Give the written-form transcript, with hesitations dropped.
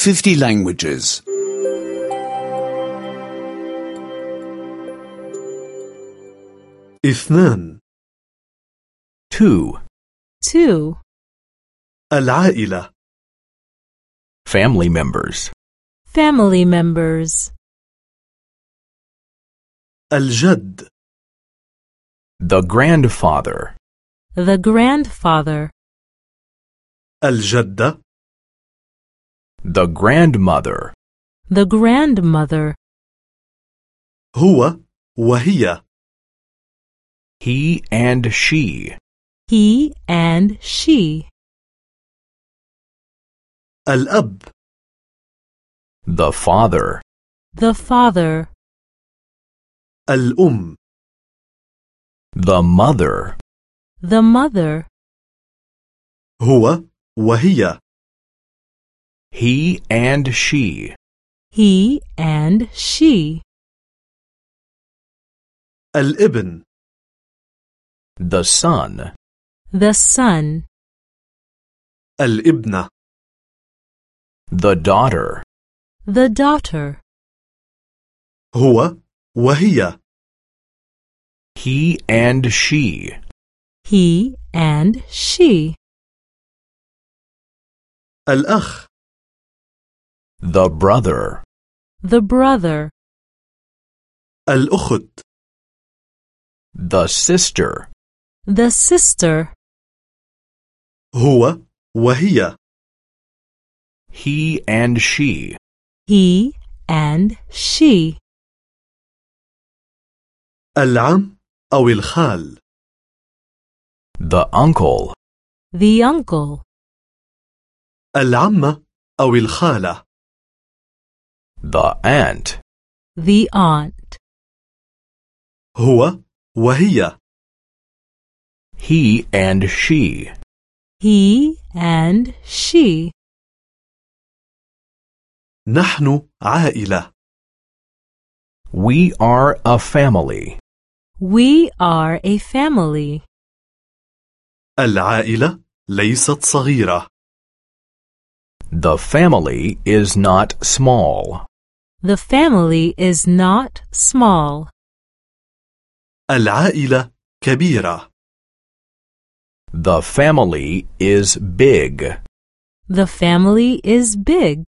50 languages. 2 2. 2. العائلة Family members. Family members. الجد The grandfather. The grandfather. الجدة The grandmother. The grandmother. هو وهي He and she. He and she. الأب The father. The father. الأم The mother. The mother. هو وهي He and she. He and she. الابن The son. The son. الابنة The daughter. The daughter. هو وهي He and she. He and she. الأخ The brother. The brother. الأخت The sister. The sister. هو وهي He and she. He and she. العم أو الخال The uncle. The uncle. العمة أو الخالة The aunt. The aunt. هو وهي He and she. He and she. نحن عائلة We are a family. We are a family. العائلة ليست صغيرة The family is not small. The family is not small. العائلة كبيرة The family is big. The family is big.